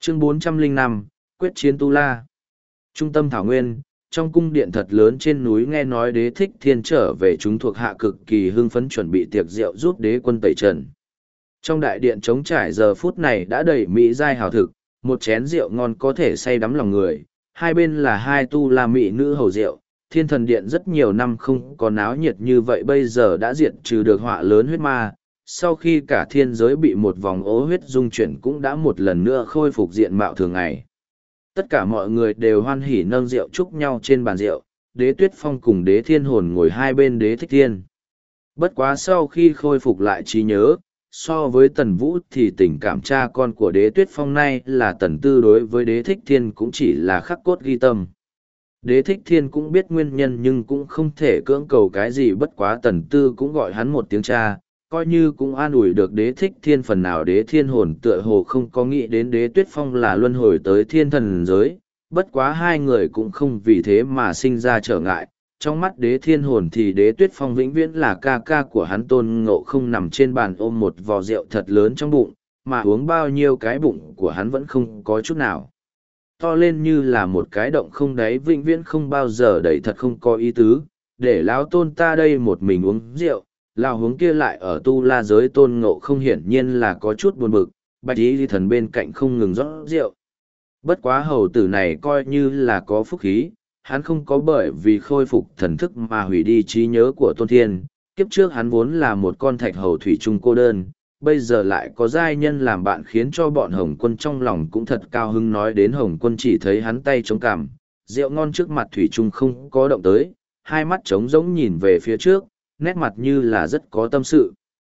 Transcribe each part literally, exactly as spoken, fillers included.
Chương bốn trăm lẻ năm, Quyết chiến Tu La. Trung tâm Thảo Nguyên, trong cung điện thật lớn trên núi nghe nói Đế Thích Thiên trở về, chúng thuộc hạ cực kỳ hưng phấn chuẩn bị tiệc rượu giúp đế quân tẩy trần. Trong đại điện trống trải giờ phút này đã đầy mỹ giai hào thực, một chén rượu ngon có thể say đắm lòng người, hai bên là hai tu la mỹ nữ hầu rượu. Thiên Thần Điện rất nhiều năm không có náo nhiệt như vậy bây giờ đã diệt trừ được họa lớn huyết ma. Sau khi cả thiên giới bị một vòng ố huyết dung chuyển cũng đã một lần nữa khôi phục diện mạo thường ngày. Tất cả mọi người đều hoan hỉ nâng rượu chúc nhau trên bàn rượu, Đế Tuyết Phong cùng Đế Thiên Hồn ngồi hai bên Đế Thích Thiên. Bất quá sau khi khôi phục lại trí nhớ, so với Tần Vũ thì tình cảm cha con của Đế Tuyết Phong nay là Tần Tư đối với Đế Thích Thiên cũng chỉ là khắc cốt ghi tâm. Đế Thích Thiên cũng biết nguyên nhân nhưng cũng không thể cưỡng cầu cái gì, bất quá Tần Tư cũng gọi hắn một tiếng cha, coi như cũng an ủi được Đế Thích Thiên phần nào. Đế Thiên Hồn tựa hồ không có nghĩ đến Đế Tuyết Phong là luân hồi tới thiên thần giới, bất quá hai người cũng không vì thế mà sinh ra trở ngại. Trong mắt Đế Thiên Hồn thì Đế Tuyết Phong vĩnh viễn là ca ca của hắn. Tôn Ngộ Không nằm trên bàn ôm một vò rượu thật lớn trong bụng, mà uống bao nhiêu cái bụng của hắn vẫn không có chút nào to lên, như là một cái động không đáy vĩnh viễn không bao giờ đầy, thật không có ý tứ. Để lão Tôn ta đây một mình uống rượu, lão hướng kia lại ở tu la giới. Tôn Ngộ Không hiển nhiên là có chút buồn bực, Bạch Y Thần bên cạnh không ngừng rót rượu. Bất quá hầu tử này coi như là có phúc khí, hắn không có bởi vì khôi phục thần thức mà hủy đi trí nhớ của Tôn Thiên. Kiếp trước hắn vốn là một con thạch hầu thủy chung cô đơn, bây giờ lại có giai nhân làm bạn khiến cho bọn Hồng Quân trong lòng cũng thật cao hứng. Nói đến Hồng Quân chỉ thấy hắn tay chống cằm, rượu ngon trước mặt thủy chung không có động tới, hai mắt trống rỗng nhìn về phía trước, nét mặt như là rất có tâm sự.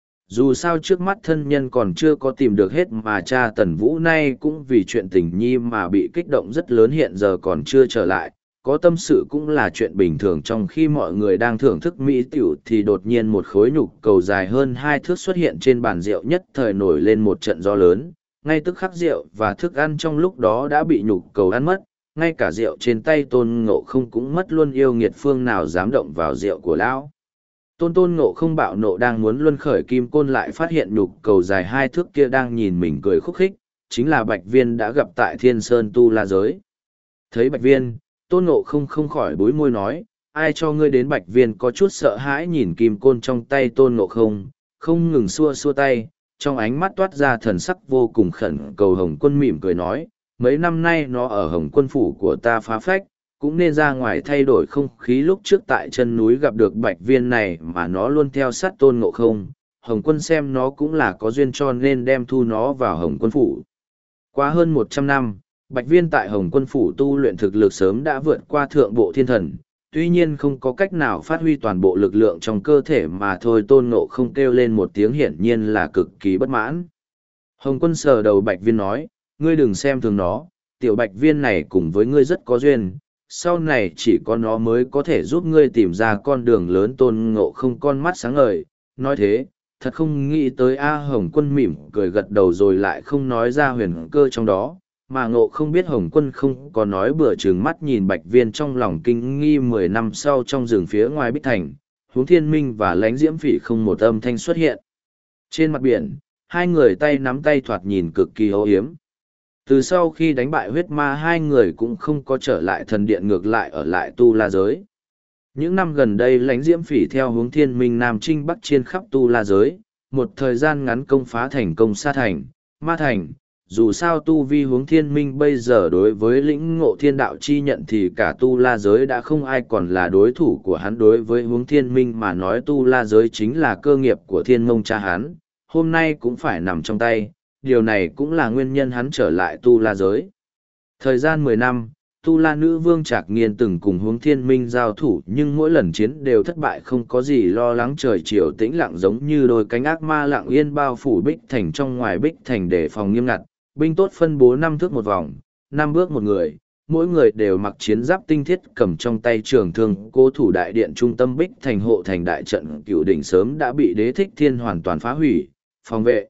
Dù sao trước mắt thân nhân còn chưa có tìm được hết, mà cha Tần Vũ nay cũng vì chuyện tình nhi mà bị kích động rất lớn, hiện giờ còn chưa trở lại, có tâm sự cũng là chuyện bình thường. Trong khi mọi người đang thưởng thức mỹ tiểu thì đột nhiên một khối nhục cầu dài hơn hai thước xuất hiện trên bàn rượu, nhất thời nổi lên một trận gió lớn, ngay tức khắc rượu và thức ăn trong lúc đó đã bị nhục cầu ăn mất, ngay cả rượu trên tay Tôn Ngộ Không cũng mất luôn. Yêu nghiệt phương nào dám động vào rượu của lão. Tôn Tôn Ngộ Không bạo nộ đang muốn luân khởi kim côn, lại phát hiện nhục cầu dài hai thước kia đang nhìn mình cười khúc khích, chính là Bạch Viên đã gặp tại Thiên Sơn Tu La Giới. Thấy Bạch Viên, Tôn Ngộ Không không khỏi bối môi nói, ai cho ngươi đến? Bạch Viên có chút sợ hãi nhìn kim côn trong tay Tôn Ngộ Không, không ngừng xua xua tay, trong ánh mắt toát ra thần sắc vô cùng khẩn cầu. Hồng Quân mỉm cười nói, mấy năm nay nó ở Hồng Quân phủ của ta phá phách, cũng nên ra ngoài thay đổi không khí. Lúc trước tại chân núi gặp được Bạch Viên này mà nó luôn theo sát Tôn Ngộ Không, Hồng Quân xem nó cũng là có duyên cho nên đem thu nó vào Hồng Quân phủ. Qua hơn một trăm năm, Bạch Viên tại Hồng Quân phủ tu luyện thực lực sớm đã vượt qua thượng bộ thiên thần, tuy nhiên không có cách nào phát huy toàn bộ lực lượng trong cơ thể mà thôi. Tôn Ngộ Không kêu lên một tiếng hiển nhiên là cực kỳ bất mãn. Hồng Quân sờ đầu Bạch Viên nói, ngươi đừng xem thường nó, tiểu Bạch Viên này cùng với ngươi rất có duyên, sau này chỉ có nó mới có thể giúp ngươi tìm ra con đường lớn. Tôn Ngộ Không con mắt sáng ngời, nói thế, thật không nghĩ tới a. Hồng Quân mỉm cười gật đầu rồi lại không nói ra huyền cơ trong đó, mà Ngộ Không biết Hồng Quân không có nói bừa, trừng mắt nhìn Bạch Viên trong lòng kinh nghi. Mười năm sau trong rừng phía ngoài Bích Thành, Huống Thiên Minh và Lãnh Diễm Phỉ không một âm thanh xuất hiện. Trên mặt biển, hai người tay nắm tay thoạt nhìn cực kỳ âu yếm. Từ sau khi đánh bại huyết ma, hai người cũng không có trở lại thần điện, ngược lại ở lại Tu La giới. Những năm gần đây Lãnh Diễm Phỉ theo Huống Thiên Minh Nam Trinh Bắc Chiên khắp Tu La giới, một thời gian ngắn công phá thành công Sa Thành, Ma Thành. Dù sao tu vi Huống Thiên Minh bây giờ đối với lĩnh ngộ thiên đạo chi nhận thì cả Tu La giới đã không ai còn là đối thủ của hắn. Đối với Huống Thiên Minh mà nói, Tu La giới chính là cơ nghiệp của Thiên Mông cha hắn, hôm nay cũng phải nằm trong tay, điều này cũng là nguyên nhân hắn trở lại Tu La giới. Thời gian mười năm, Tu La nữ vương Trạc Nghiên từng cùng Huống Thiên Minh giao thủ, nhưng mỗi lần chiến đều thất bại, không có gì lo lắng. Trời chiều tĩnh lặng giống như đôi cánh ác ma lặng yên bao phủ Bích Thành. Trong ngoài Bích Thành đề phòng nghiêm ngặt, binh tốt phân bố năm thước một vòng, năm bước một người, mỗi người đều mặc chiến giáp tinh thiết, cầm trong tay trường thương. Cố thủ đại điện trung tâm Bích Thành hộ thành đại trận Cửu Đỉnh sớm đã bị Đế Thích Thiên hoàn toàn phá hủy, phòng vệ.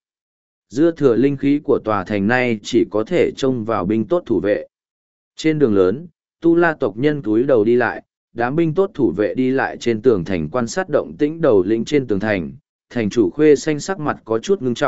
Dư thừa linh khí của tòa thành này chỉ có thể trông vào binh tốt thủ vệ. Trên đường lớn, Tu La tộc nhân túi đầu đi lại, đám binh tốt thủ vệ đi lại trên tường thành quan sát động tĩnh đầu lĩnh trên tường thành. Thành chủ Khuê Xanh sắc mặt có chút ngưng trọng,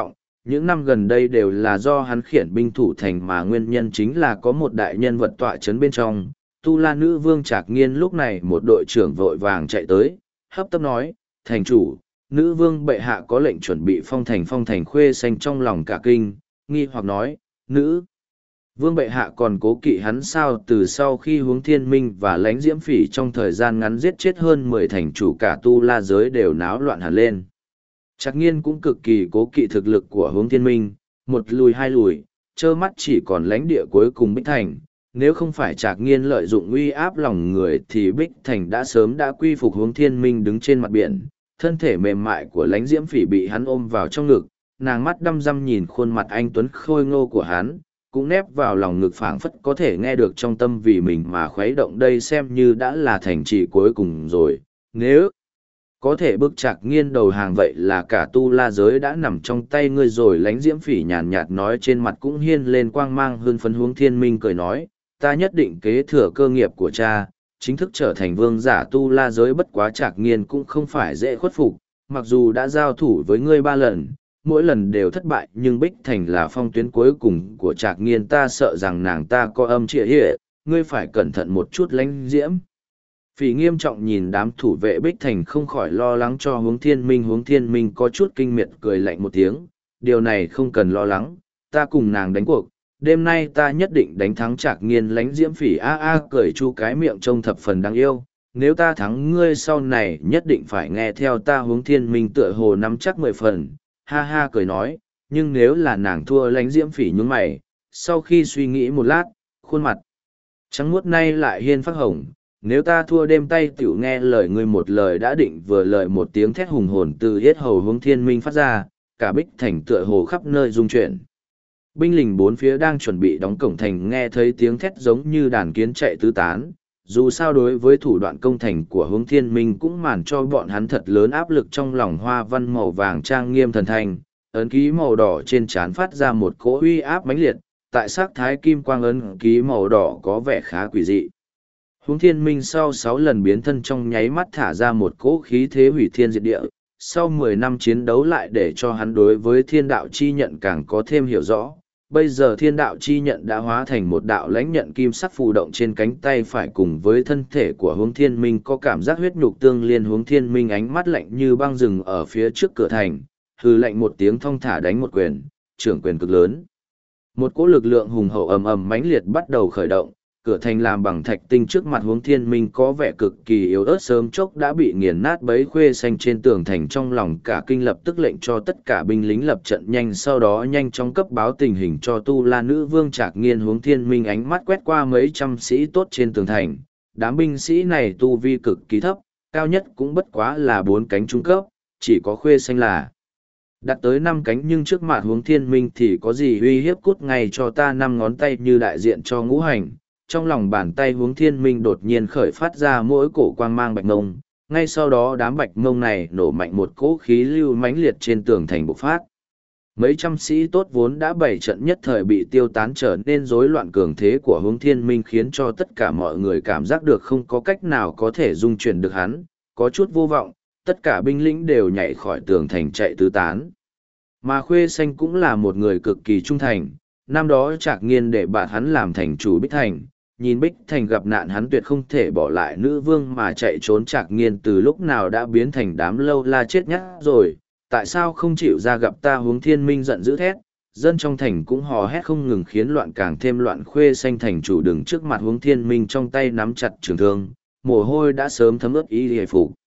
những năm gần đây đều là do hắn khiển binh thủ thành mà nguyên nhân chính là có một đại nhân vật tọa chấn bên trong. Tu La nữ vương Trạc Nghiên lúc này một đội trưởng vội vàng chạy tới, hấp tấp nói, thành chủ, nữ vương bệ hạ có lệnh chuẩn bị phong thành phong thành Khuê Xanh trong lòng cả kinh, nghi hoặc nói, nữ vương bệ hạ còn cố kỵ hắn sao? Từ sau khi Hướng Thiên Minh và Lãnh Diễm Phỉ trong thời gian ngắn giết chết hơn mười thành chủ, cả Tu La giới đều náo loạn hẳn lên. Trạc Nghiên cũng cực kỳ cố kỵ thực lực của Hướng Thiên Minh, một lùi hai lùi, trơ mắt chỉ còn lãnh địa cuối cùng Bích Thành. Nếu không phải Trạc Nghiên lợi dụng uy áp lòng người thì Bích Thành đã sớm đã quy phục Hướng Thiên Minh đứng trên mặt biển. Thân thể mềm mại của Lãnh Diễm Phỉ bị hắn ôm vào trong ngực, nàng mắt đăm đăm nhìn khuôn mặt anh tuấn khôi ngô của hắn, cũng nép vào lòng ngực phảng phất có thể nghe được trong tâm vì mình mà khuấy động. Đây xem như đã là thành trì cuối cùng rồi, nếu có thể bức Trạc Nghiên đầu hàng vậy là cả Tu La giới đã nằm trong tay ngươi rồi. Lãnh Diễm Phỉ nhàn nhạt nói, trên mặt cũng hiên lên quang mang hưng phấn. Hướng Thiên Minh cười nói, ta nhất định kế thừa cơ nghiệp của cha, chính thức trở thành vương giả Tu La giới. Bất quá Trạc Nghiên cũng không phải dễ khuất phục, mặc dù đã giao thủ với ngươi ba lần, mỗi lần đều thất bại, nhưng Bích Thành là phong tuyến cuối cùng của Trạc Nghiên, ta sợ rằng nàng ta có âm trịa hệ, ngươi phải cẩn thận một chút. Lãnh Diễm Phỉ nghiêm trọng nhìn đám thủ vệ Bích Thành, không khỏi lo lắng cho Hướng Thiên Minh. Hướng Thiên Minh có chút kinh miệt cười lạnh một tiếng, điều này không cần lo lắng, ta cùng nàng đánh cuộc, đêm nay ta nhất định đánh thắng Trạc Nghiên. Lãnh Diễm Phỉ a a cười chu cái miệng trông thập phần đáng yêu, nếu ta thắng ngươi sau này nhất định phải nghe theo ta. Hướng Thiên Minh tựa hồ nắm chắc mười phần, ha ha cười nói, nhưng nếu là nàng thua? Lãnh Diễm Phỉ nhún mày, sau khi suy nghĩ một lát, khuôn mặt trắng muốt nay lại hiên phát hồng, nếu ta thua đêm tay tiểu nghe lời ngươi một lời đã định. Vừa lời một tiếng thét hùng hồn từ yết hầu Hướng Thiên Minh phát ra, cả Bích Thành tựa hồ khắp nơi rung chuyển. Binh lính bốn phía đang chuẩn bị đóng cổng thành nghe thấy tiếng thét giống như đàn kiến chạy tứ tán. Dù sao đối với thủ đoạn công thành của Hướng Thiên Minh cũng màn cho bọn hắn thật lớn áp lực. Trong lòng hoa văn màu vàng trang nghiêm thần thành, ấn ký màu đỏ trên trán phát ra một cỗ uy áp mãnh liệt, tại sắc thái kim quang ấn ký màu đỏ có vẻ khá quỷ dị. Hướng Thiên Minh sau sáu lần biến thân trong nháy mắt thả ra một cỗ khí thế hủy thiên diệt địa, sau mười năm chiến đấu lại để cho hắn đối với thiên đạo chi nhận càng có thêm hiểu rõ. Bây giờ thiên đạo chi nhận đã hóa thành một đạo lãnh nhận kim sắc phù động trên cánh tay phải, cùng với thân thể của Hướng Thiên Minh có cảm giác huyết nhục tương liên. Hướng Thiên Minh ánh mắt lạnh như băng rừng ở phía trước cửa thành, hừ lạnh một tiếng thong thả đánh một quyền, trưởng quyền cực lớn. Một cỗ lực lượng hùng hậu ầm ầm mãnh liệt bắt đầu khởi động, cửa thành làm bằng thạch tinh trước mặt Hướng Thiên Minh có vẻ cực kỳ yếu ớt, sớm chốc đã bị nghiền nát. Bấy Khuê Xanh trên tường thành trong lòng cả kinh, lập tức lệnh cho tất cả binh lính lập trận nhanh, sau đó nhanh chóng cấp báo tình hình cho Tu La nữ vương Trạc Nghiên. Hướng Thiên Minh ánh mắt quét qua mấy trăm sĩ tốt trên tường thành, đám binh sĩ này tu vi cực kỳ thấp, cao nhất cũng bất quá là bốn cánh trung cấp, chỉ có Khuê Xanh là đặt tới năm cánh, nhưng trước mặt Hướng Thiên Minh thì có gì uy hiếp? Cút ngay cho ta năm ngón tay như đại diện cho ngũ hành. Trong lòng bàn tay Hướng Thiên Minh đột nhiên khởi phát ra mỗi cổ quang mang bạch ngông, ngay sau đó đám bạch ngông này nổ mạnh, một cỗ khí lưu mãnh liệt trên tường thành bộc phát. Mấy trăm sĩ tốt vốn đã bày trận nhất thời bị tiêu tán, trở nên rối loạn. Cường thế của Hướng Thiên Minh khiến cho tất cả mọi người cảm giác được không có cách nào có thể dung chuyển được hắn, có chút vô vọng, tất cả binh lính đều nhảy khỏi tường thành chạy tứ tán. Mà Khuê Xanh cũng là một người cực kỳ trung thành, năm đó Trạc Nghiên để bạn hắn làm thành chủ Bích Thành, nhìn Bích Thành gặp nạn hắn tuyệt không thể bỏ lại nữ vương mà chạy trốn. Trạc Nghiên từ lúc nào đã biến thành đám lâu la chết nhát rồi, tại sao không chịu ra gặp ta? Hướng Thiên Minh giận dữ thét, dân trong thành cũng hò hét không ngừng, khiến loạn càng thêm loạn. Khuê Xanh thành chủ đứng trước mặt Hướng Thiên Minh, trong tay nắm chặt trường thương, mồ hôi đã sớm thấm ướt y hề phục.